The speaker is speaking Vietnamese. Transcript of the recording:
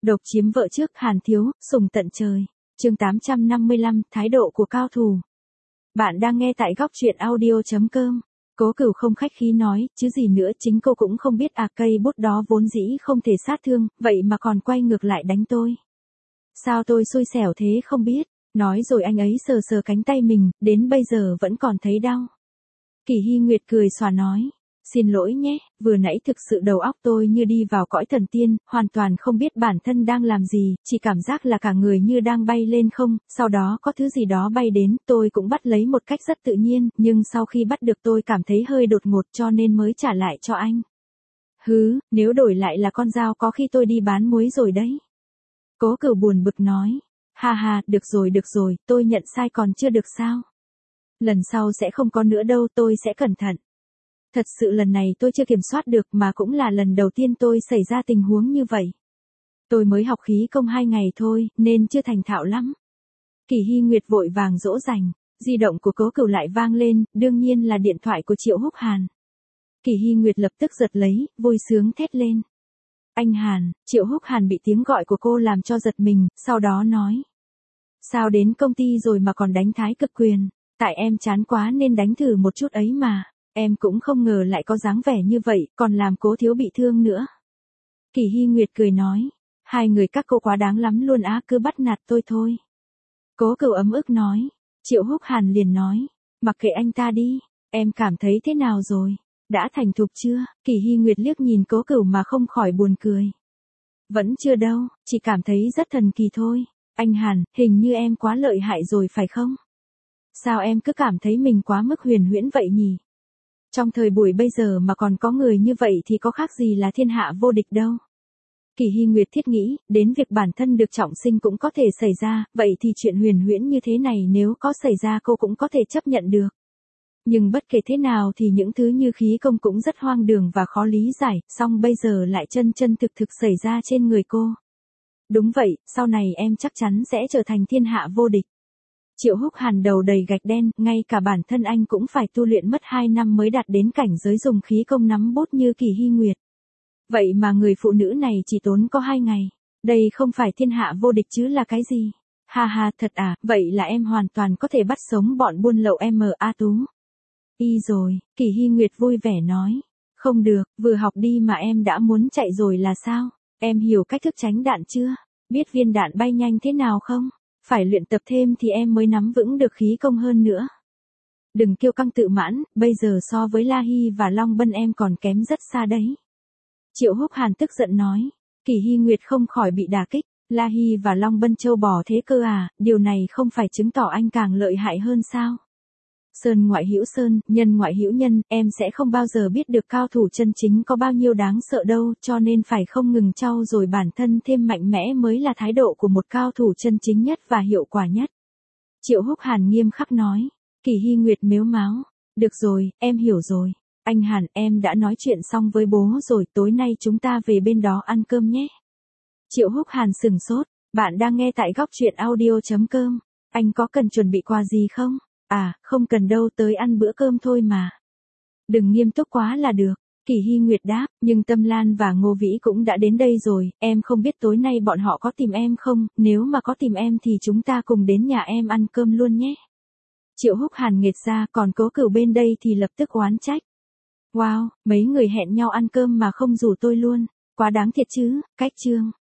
Độc chiếm vợ trước Hàn Thiếu, sùng tận trời. Chương 855, thái độ của cao thủ. Bạn đang nghe tại góc truyện audio.com. Cố Cửu không khách khí nói, chứ gì nữa, chính cô cũng không biết cây bút đó vốn dĩ không thể sát thương, vậy mà còn quay ngược lại đánh tôi. Sao tôi xui xẻo thế không biết, nói rồi anh ấy sờ sờ cánh tay mình, đến bây giờ vẫn còn thấy đau. Kỷ Hy Nguyệt cười xòa nói, xin lỗi nhé, vừa nãy thực sự đầu óc tôi như đi vào cõi thần tiên, hoàn toàn không biết bản thân đang làm gì, chỉ cảm giác là cả người như đang bay lên không, sau đó có thứ gì đó bay đến, tôi cũng bắt lấy một cách rất tự nhiên, nhưng sau khi bắt được tôi cảm thấy hơi đột ngột cho nên mới trả lại cho anh. Hứ, nếu đổi lại là con dao có khi tôi đi bán muối rồi đấy. Cố Cửu buồn bực nói, ha ha, được rồi, tôi nhận sai còn chưa được sao? Lần sau sẽ không có nữa đâu, tôi sẽ cẩn thận. Thật sự lần này tôi chưa kiểm soát được mà cũng là lần đầu tiên tôi xảy ra tình huống như vậy. Tôi mới học khí công 2 ngày thôi, nên chưa thành thạo lắm. Kỷ Hy Nguyệt vội vàng dỗ dành, di động của Cố Cửu lại vang lên, đương nhiên là điện thoại của Triệu Húc Hàn. Kỷ Hy Nguyệt lập tức giật lấy, vui sướng thét lên. Anh Hàn, Triệu Húc Hàn bị tiếng gọi của cô làm cho giật mình, sau đó nói. Sao đến công ty rồi mà còn đánh thái cực quyền, tại em chán quá nên đánh thử một chút ấy mà. Em cũng không ngờ lại có dáng vẻ như vậy, còn làm Cố thiếu bị thương nữa. Kỷ Hy Nguyệt cười nói, hai người các cô quá đáng lắm luôn á, cứ bắt nạt tôi thôi. Cố Cửu ấm ức nói, Triệu Húc Hàn liền nói, mặc kệ anh ta đi, em cảm thấy thế nào rồi, đã thành thục chưa? Kỷ Hy Nguyệt liếc nhìn Cố Cửu mà không khỏi buồn cười. Vẫn chưa đâu, chỉ cảm thấy rất thần kỳ thôi. Anh Hàn, hình như em quá lợi hại rồi phải không? Sao em cứ cảm thấy mình quá mức huyền huyễn vậy nhỉ? Trong thời buổi bây giờ mà còn có người như vậy thì có khác gì là thiên hạ vô địch đâu. Kỷ Hy Nguyệt thiết nghĩ, đến việc bản thân được trọng sinh cũng có thể xảy ra, vậy thì chuyện huyền huyễn như thế này nếu có xảy ra cô cũng có thể chấp nhận được. Nhưng bất kể thế nào thì những thứ như khí công cũng rất hoang đường và khó lý giải, song bây giờ lại chân thực xảy ra trên người cô. Đúng vậy, sau này em chắc chắn sẽ trở thành thiên hạ vô địch. Triệu Húc Hàn đầu đầy gạch đen, ngay cả bản thân anh cũng phải tu luyện mất 2 năm mới đạt đến cảnh giới dùng khí công nắm bút như Kỷ Hy Nguyệt. Vậy mà người phụ nữ này chỉ tốn có 2 ngày. Đây không phải thiên hạ vô địch chứ là cái gì? Ha ha, thật à, vậy là em hoàn toàn có thể bắt sống bọn buôn lậu M.A. Tú. Y rồi, Kỷ Hy Nguyệt vui vẻ nói. Không được, vừa học đi mà em đã muốn chạy rồi là sao? Em hiểu cách thức tránh đạn chưa? Biết viên đạn bay nhanh thế nào không? Phải luyện tập thêm thì em mới nắm vững được khí công hơn nữa. Đừng kiêu căng tự mãn, bây giờ so với La Hy và Long Bân em còn kém rất xa đấy. Triệu Húc Hàn tức giận nói. Kỷ Hy Nguyệt không khỏi bị đả kích. La Hy và Long Bân châu bò thế cơ à, điều này không phải chứng tỏ anh càng lợi hại hơn sao? Sơn ngoại hữu sơn, nhân ngoại hữu nhân, em sẽ không bao giờ biết được cao thủ chân chính có bao nhiêu đáng sợ đâu, cho nên phải không ngừng trau dồi bản thân thêm mạnh mẽ mới là thái độ của một cao thủ chân chính nhất và hiệu quả nhất. Triệu Húc Hàn nghiêm khắc nói. Kỷ Hy Nguyệt mếu máo. Được rồi, em hiểu rồi. Anh Hàn, em đã nói chuyện xong với bố rồi, tối nay chúng ta về bên đó ăn cơm nhé. Triệu Húc Hàn sừng sốt. Bạn đang nghe tại góc truyện audio.com. Anh có cần chuẩn bị quà gì không? À, không cần đâu, tới ăn bữa cơm thôi mà. Đừng nghiêm túc quá là được. Kỷ Hy Nguyệt đáp, nhưng Tâm Lan và Ngô Vĩ cũng đã đến đây rồi, em không biết tối nay bọn họ có tìm em không, nếu mà có tìm em thì chúng ta cùng đến nhà em ăn cơm luôn nhé. Triệu Húc Hàn nghệt ra, còn Cố Cửu bên đây thì lập tức oán trách. Wow, mấy người hẹn nhau ăn cơm mà không rủ tôi luôn, quá đáng thiệt chứ, cách chương.